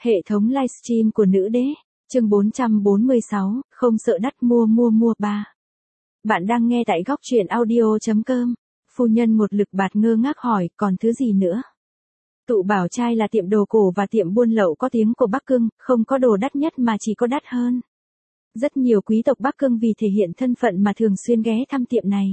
Hệ thống livestream của nữ đế, chương 446, không sợ đắt mua 3. Bạn đang nghe tại góc truyện audio.com. Phu nhân một lực bạt ngơ ngác hỏi, còn thứ gì nữa? Tụ Bảo Trai là tiệm đồ cổ và tiệm buôn lậu có tiếng của Bắc Cương, không có đồ đắt nhất mà chỉ có đắt hơn. Rất nhiều quý tộc Bắc Cương vì thể hiện thân phận mà thường xuyên ghé thăm tiệm này.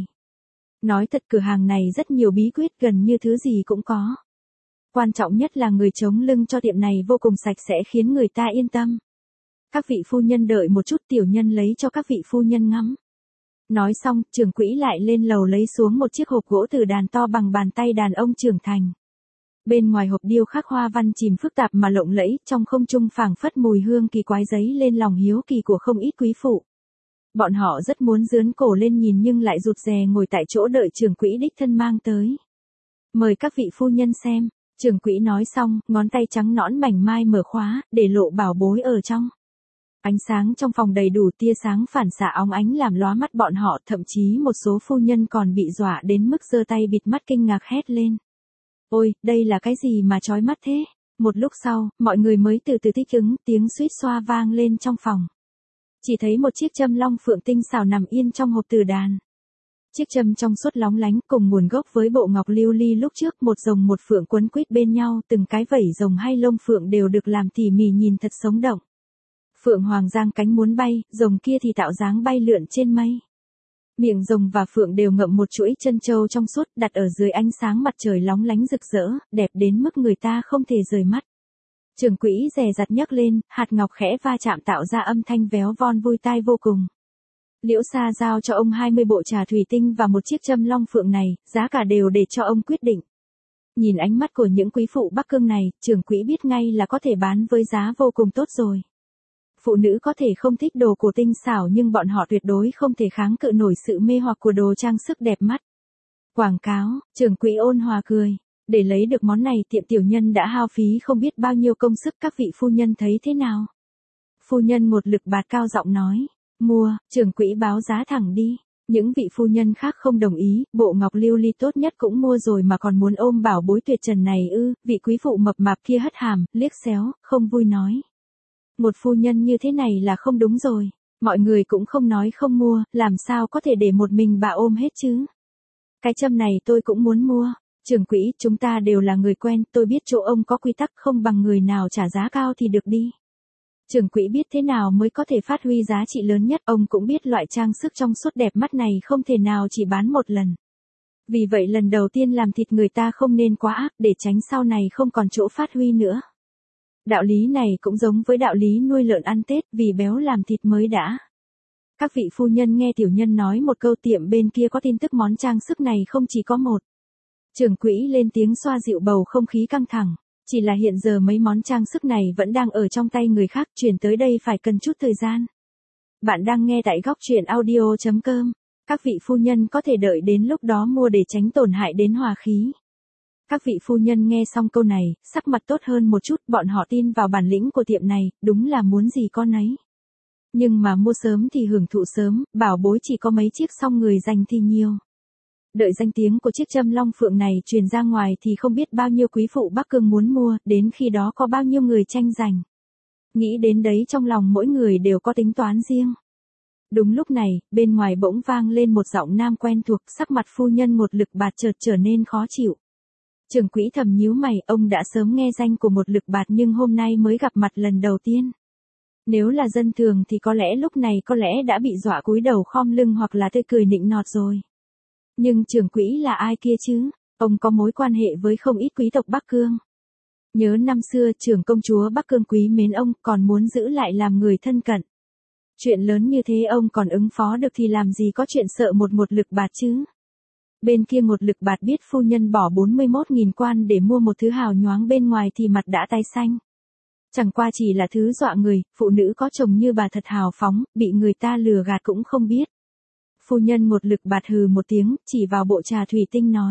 Nói thật, cửa hàng này rất nhiều bí quyết, gần như thứ gì cũng có. Quan trọng nhất là người chống lưng cho tiệm này vô cùng sạch sẽ, khiến người ta yên tâm. Các vị phu nhân đợi một chút, tiểu nhân lấy cho các vị phu nhân ngắm. Nói xong, trưởng quỹ lại lên lầu lấy xuống một chiếc hộp gỗ từ đàn to bằng bàn tay đàn ông trưởng thành. Bên ngoài hộp điêu khắc hoa văn chìm phức tạp mà lộng lẫy, trong không trung phảng phất mùi hương kỳ quái dấy lên lòng hiếu kỳ của không ít quý phụ. Bọn họ rất muốn giương cổ lên nhìn nhưng lại rụt rè ngồi tại chỗ đợi trưởng quỹ đích thân mang tới. Mời các vị phu nhân xem. Trưởng quỹ nói xong, ngón tay trắng nõn mảnh mai mở khóa, để lộ bảo bối ở trong. Ánh sáng trong phòng đầy đủ, tia sáng phản xạ óng ánh làm lóa mắt bọn họ, thậm chí một số phu nhân còn bị dọa đến mức giơ tay bịt mắt kinh ngạc hét lên. Ôi, đây là cái gì mà chói mắt thế? Một lúc sau, mọi người mới từ từ thích ứng, tiếng suýt xoa vang lên trong phòng. Chỉ thấy một chiếc châm long phượng tinh xảo nằm yên trong hộp từ đàn. Chiếc châm trong suốt lóng lánh, cùng nguồn gốc với bộ ngọc lưu ly lúc trước, một rồng một phượng quấn quýt bên nhau, từng cái vảy rồng hay lông phượng đều được làm tỉ mỉ nhìn thật sống động. Phượng hoàng giang cánh muốn bay, rồng kia thì tạo dáng bay lượn trên mây. Miệng rồng và phượng đều ngậm một chuỗi chân châu trong suốt, đặt ở dưới ánh sáng mặt trời lóng lánh rực rỡ, đẹp đến mức người ta không thể rời mắt. Trưởng quỹ dè dặt nhấc lên, hạt ngọc khẽ va chạm tạo ra âm thanh véo von vui tai vô cùng. Liễu Sa giao cho ông 20 bộ trà thủy tinh và một chiếc châm long phượng này, giá cả đều để cho ông quyết định. Nhìn ánh mắt của những quý phụ Bắc Cương này, trưởng quỹ biết ngay là có thể bán với giá vô cùng tốt rồi. Phụ nữ có thể không thích đồ cổ tinh xảo nhưng bọn họ tuyệt đối không thể kháng cự nổi sự mê hoặc của đồ trang sức đẹp mắt. Quảng cáo, trưởng quỹ ôn hòa cười. Để lấy được món này, tiệm tiểu nhân đã hao phí không biết bao nhiêu công sức, các vị phu nhân thấy thế nào? Phu nhân một lực bạt cao giọng nói. Mua, trưởng quỹ báo giá thẳng đi. Những vị phu nhân khác không đồng ý, bộ ngọc lưu ly tốt nhất cũng mua rồi mà còn muốn ôm bảo bối tuyệt trần này ư? Vị quý phụ mập mạp kia hất hàm, liếc xéo, không vui nói. Một phu nhân như thế này là không đúng rồi. Mọi người cũng không nói không mua, làm sao có thể để một mình bà ôm hết chứ? Cái châm này tôi cũng muốn mua. Trưởng quỹ, chúng ta đều là người quen, tôi biết chỗ ông có quy tắc, không bằng người nào trả giá cao thì được đi. Trưởng quỹ biết thế nào mới có thể phát huy giá trị lớn nhất, ông cũng biết loại trang sức trong suốt đẹp mắt này không thể nào chỉ bán một lần. Vì vậy lần đầu tiên làm thịt người ta không nên quá ác, để tránh sau này không còn chỗ phát huy nữa. Đạo lý này cũng giống với đạo lý nuôi lợn ăn Tết, vì béo làm thịt mới đã. Các vị phu nhân nghe tiểu nhân nói một câu, tiệm bên kia có tin tức món trang sức này không chỉ có một. Trưởng quỹ lên tiếng xoa dịu bầu không khí căng thẳng. Chỉ là hiện giờ mấy món trang sức này vẫn đang ở trong tay người khác, chuyển tới đây phải cần chút thời gian. Bạn đang nghe tại góc truyện audio.com. Các vị phu nhân có thể đợi đến lúc đó mua để tránh tổn hại đến hòa khí. Các vị phu nhân nghe xong câu này, sắc mặt tốt hơn một chút, bọn họ tin vào bản lĩnh của tiệm này, đúng là muốn gì có nấy. Nhưng mà mua sớm thì hưởng thụ sớm, bảo bối chỉ có mấy chiếc song người dành thì nhiều. Đợi danh tiếng của chiếc châm long phượng này truyền ra ngoài thì không biết bao nhiêu quý phụ Bắc Cương muốn mua, đến khi đó có bao nhiêu người tranh giành. Nghĩ đến đấy trong lòng mỗi người đều có tính toán riêng. Đúng lúc này, bên ngoài bỗng vang lên một giọng nam quen thuộc, sắc mặt phu nhân một lực bạt chợt trở nên khó chịu. Trưởng quỹ thầm nhíu mày, ông đã sớm nghe danh của một lực bạt nhưng hôm nay mới gặp mặt lần đầu tiên. Nếu là dân thường thì có lẽ lúc này có lẽ đã bị dọa cúi đầu khom lưng hoặc là tươi cười nịnh nọt rồi. Nhưng trưởng quỹ là ai kia chứ? Ông có mối quan hệ với không ít quý tộc Bắc Cương. Nhớ năm xưa trưởng công chúa Bắc Cương quý mến ông, còn muốn giữ lại làm người thân cận. Chuyện lớn như thế ông còn ứng phó được thì làm gì có chuyện sợ một lực bạt chứ? Bên kia một lực bạt biết phu nhân bỏ 41.000 quan để mua một thứ hào nhoáng bên ngoài thì mặt đã tái xanh. Chẳng qua chỉ là thứ dọa người, phụ nữ có chồng như bà thật hào phóng, bị người ta lừa gạt cũng không biết. Phu nhân một lực bạt hừ một tiếng, chỉ vào bộ trà thủy tinh nói.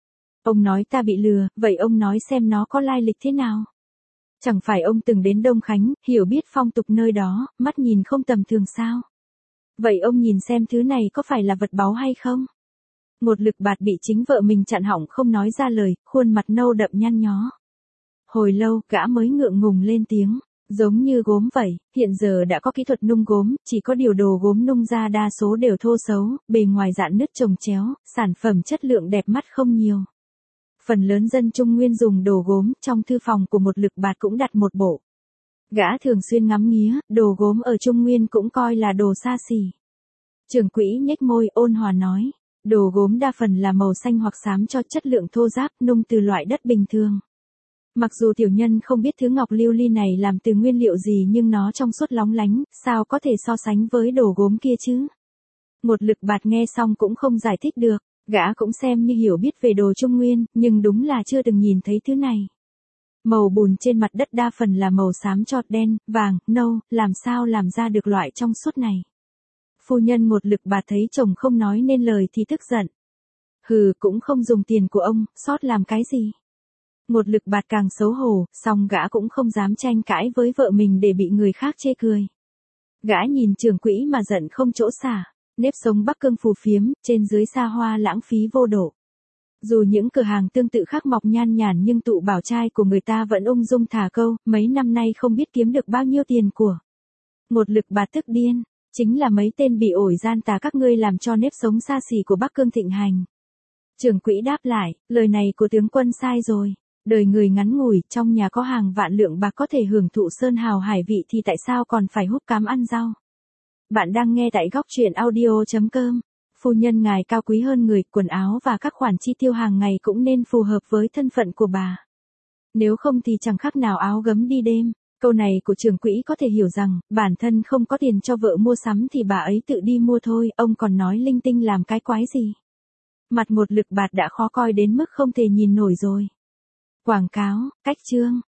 Ông nói ta bị lừa, vậy ông nói xem nó có lai lịch thế nào? Chẳng phải ông từng đến Đông Khánh, hiểu biết phong tục nơi đó, mắt nhìn không tầm thường sao? Vậy ông nhìn xem thứ này có phải là vật báu hay không? Một lực bạt bị chính vợ mình chặn họng không nói ra lời, khuôn mặt nâu đậm nhăn nhó. Hồi lâu, gã mới ngượng ngùng lên tiếng. Giống như gốm vậy, hiện giờ đã có kỹ thuật nung gốm, chỉ có điều đồ gốm nung ra đa số đều thô xấu, bề ngoài rạn nứt chồng chéo, sản phẩm chất lượng đẹp mắt không nhiều. Phần lớn dân Trung Nguyên dùng đồ gốm, trong thư phòng của một lực bạt cũng đặt một bộ. Gã thường xuyên ngắm nghía, đồ gốm ở Trung Nguyên cũng coi là đồ xa xỉ. Trưởng quỹ nhếch môi ôn hòa nói, đồ gốm đa phần là màu xanh hoặc xám cho chất lượng thô ráp, nung từ loại đất bình thường. Mặc dù tiểu nhân không biết thứ ngọc lưu ly này làm từ nguyên liệu gì nhưng nó trong suốt lóng lánh, sao có thể so sánh với đồ gốm kia chứ? Một lực bạt nghe xong cũng không giải thích được, gã cũng xem như hiểu biết về đồ Trung Nguyên, nhưng đúng là chưa từng nhìn thấy thứ này. Màu bùn trên mặt đất đa phần là màu xám chót đen, vàng, nâu, làm sao làm ra được loại trong suốt này? Phu nhân một lực bạt thấy chồng không nói nên lời thì tức giận. Hừ, cũng không dùng tiền của ông, sót làm cái gì? Một lực bạt càng xấu hổ, song gã cũng không dám tranh cãi với vợ mình để bị người khác chê cười. Gã nhìn trưởng quỹ mà giận không chỗ xả, nếp sống Bắc Cương phù phiếm, trên dưới xa hoa lãng phí vô độ. Dù những cửa hàng tương tự khác mọc nhan nhản nhưng tụ bảo trai của người ta vẫn ung dung thả câu, mấy năm nay không biết kiếm được bao nhiêu tiền của. Một lực bạt tức điên, chính là mấy tên bị ổi gian tà các ngươi làm cho nếp sống xa xỉ của Bắc Cương thịnh hành. Trưởng quỹ đáp lại, lời này của tướng quân sai rồi. Đời người ngắn ngủi, trong nhà có hàng vạn lượng bạc có thể hưởng thụ sơn hào hải vị thì tại sao còn phải húp cám ăn rau? Bạn đang nghe tại góc truyện audio.com. Phu nhân ngài cao quý hơn người, quần áo và các khoản chi tiêu hàng ngày cũng nên phù hợp với thân phận của bà. Nếu không thì chẳng khác nào áo gấm đi đêm. Câu này của trưởng quỹ có thể hiểu rằng, bản thân không có tiền cho vợ mua sắm thì bà ấy tự đi mua thôi, ông còn nói linh tinh làm cái quái gì. Mặt một lực bạt đã khó coi đến mức không thể nhìn nổi rồi. Quảng cáo, cách chương.